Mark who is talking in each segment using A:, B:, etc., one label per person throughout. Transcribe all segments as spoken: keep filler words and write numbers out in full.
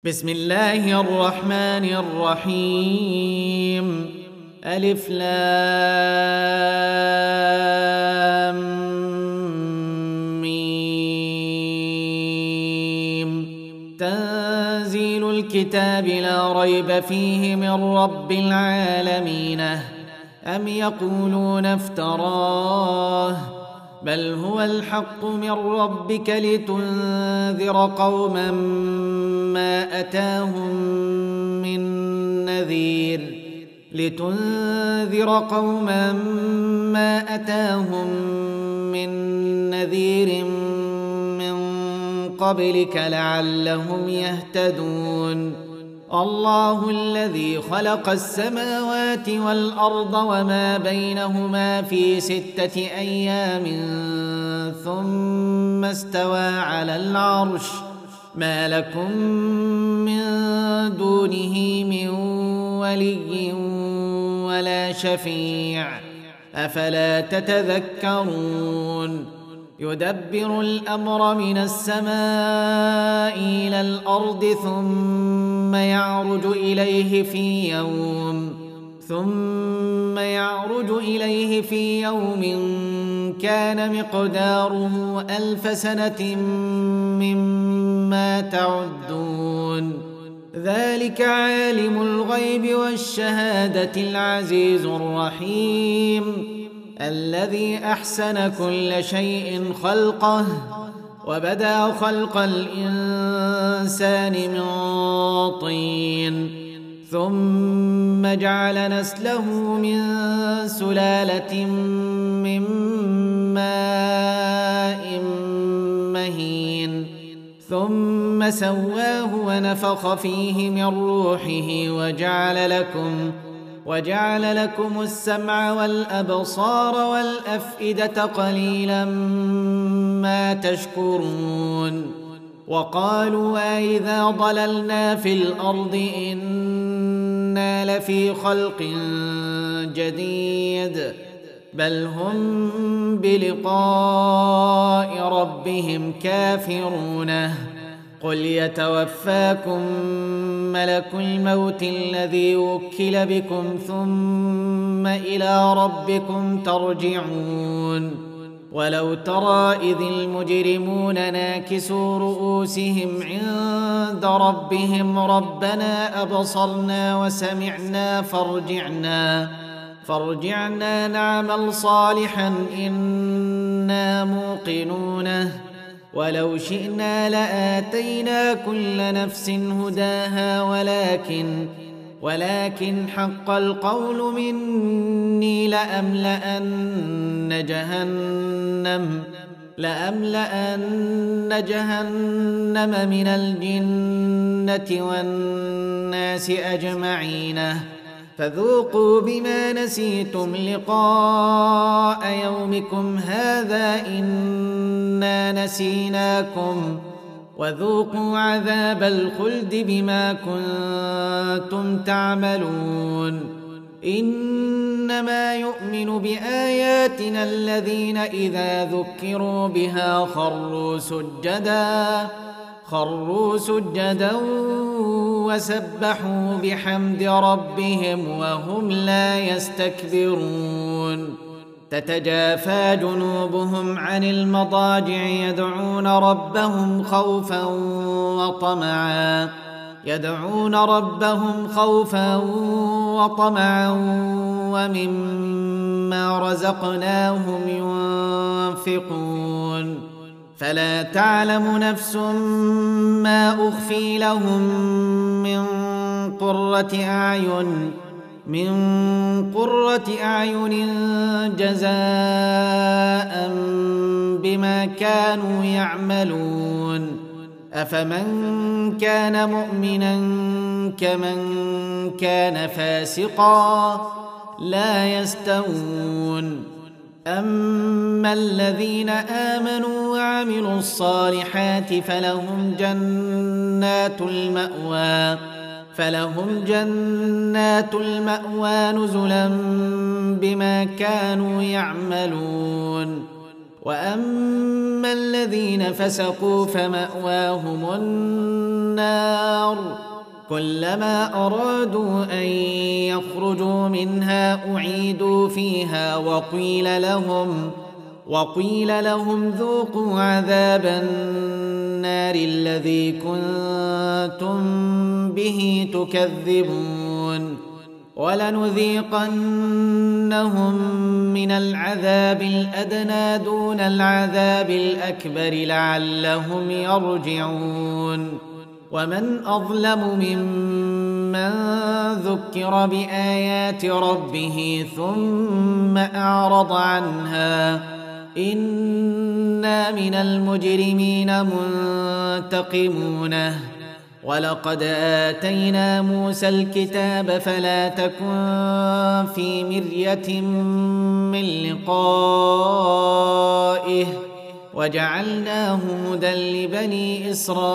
A: بسم الله الرحمن الرحيم. ألف لام ميم. تنزيل الكتاب لا ريب فيه من رب العالمين. أم يقولون افتراه بل هو الحق من ربك لتنذر قوما ما أتاهم من نذير لتنذر قوما ما أتاهم من نذير من قبلك لعلهم يهتدون. الله الذي خلق السماوات والأرض وما بينهما في ستة أيام ثم استوى على العرش ما لكم من دونه من ولي ولا شفيع أفلا تتذكرون. يدبر الأمر من السماء إلى الأرض ثم يعرج إليه في يوم ثم يعرج إليه في يوم كان مقداره ألف سنة مما تعدون. ذلك عالم الغيب والشهادة العزيز الرحيم الذي أحسن كل شيء خلقه وبدأ خلق الإنسان من طين ثم جعل نسله من سلالة من ماء مهين ثم سواه ونفخ فيه من روحه وجعل لكم وجعل لكم السمع والأبصار والأفئدة قليلا ما تشكرون. وقالوا أئذا ضللنا في الأرض إنا لفي خلق جديد بل هم بلقاء ربهم كافرون. قل يتوفاكم ملك الموت الذي وكل بكم ثم إلى ربكم ترجعون. ولو ترى إذ المجرمون ناكسوا رؤوسهم عند ربهم ربنا أبصرنا وسمعنا فارجعنا فارجعنا نعمل صالحا إنا موقنون. ولو شئنا لآتينا كل نفس هداها ولكن ولكن حق القول مني لأملأن جهنم لأملأن جهنم من الجنة والناس أجمعين. فذوقوا بما نسيتم لقاء يومكم هذا إنا نسيناكم وذوقوا عذاب الخلد بما كنتم تعملون. إنما يؤمن بآياتنا الذين إذا ذكروا بها خروا سجدا خروا سجدا وسبحوا بحمد ربهم وهم لا يستكبرون. تتجافى جنوبهم عن المضاجع يدعون ربهم خوفا وطمعا يدعون ربهم خوفا وطمعا ومما رزقناهم ينفقون. فلا تعلم نفس ما أخفي لهم من قرة أعين من قرة أعين جزاء بما كانوا يعملون. أفمن كان مؤمنا كمن كان فاسقا لا يستوون. أما الذين آمنوا وعملوا الصالحات فلهم جنات المأوى فلهم جنات المأوى نزلا بما كانوا يعملون. وأما الذين فسقوا فمأواهم النار كلما أرادوا أن يخرجوا منها أعيدوا فيها وقيل لهم وقيل لهم ذوقوا عذاب النار الذي كنتم به تكذبون ولنذيقنهم من العذاب الأدنى دون العذاب الأكبر لعلهم يرجعون ومن أظلم ممن ذكر بآيات ربه ثم أعرض عنها إنا من المجرمين منتقمون ولقد آتينا موسى الكتاب فلا تكن في مرية من لقائه وجعلناه هدى لبني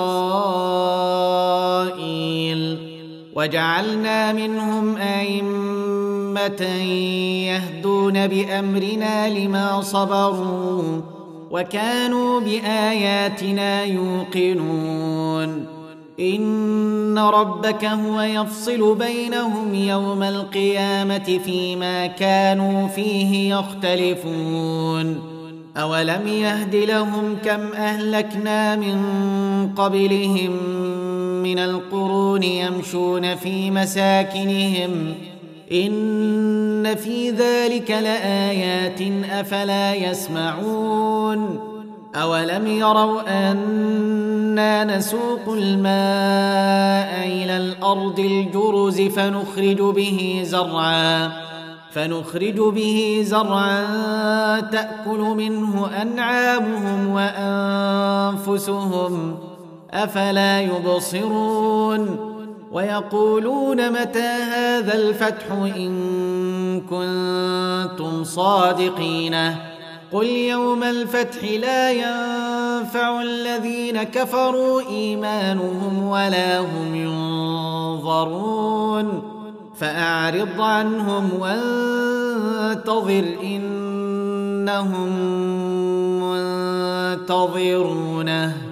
A: إسرائيل وجعلنا منهم أئمة يهدون بأمرنا لما صبروا وكانوا بآياتنا يوقنون إن ربك هو يفصل بينهم يوم القيامة فيما كانوا فيه يختلفون أولم يهد لهم كم أهلكنا من قبلهم من القرون يمشون في مساكنهم إن في ذلك لآيات أفلا يسمعون أولم يروا أنا نسوق الماء إلى الأرض الجرز فنخرج به زرعا فنخرج به زرعا تأكل منه أنعامهم وأنفسهم أفلا يبصرون ويقولون متى هذا الفتح إن كنتم صادقين قل يوم الفتح لا ينفع الذين كفروا إيمانهم ولا هم ينظرون فأعرض عنهم وانتظر إنهم منتظرون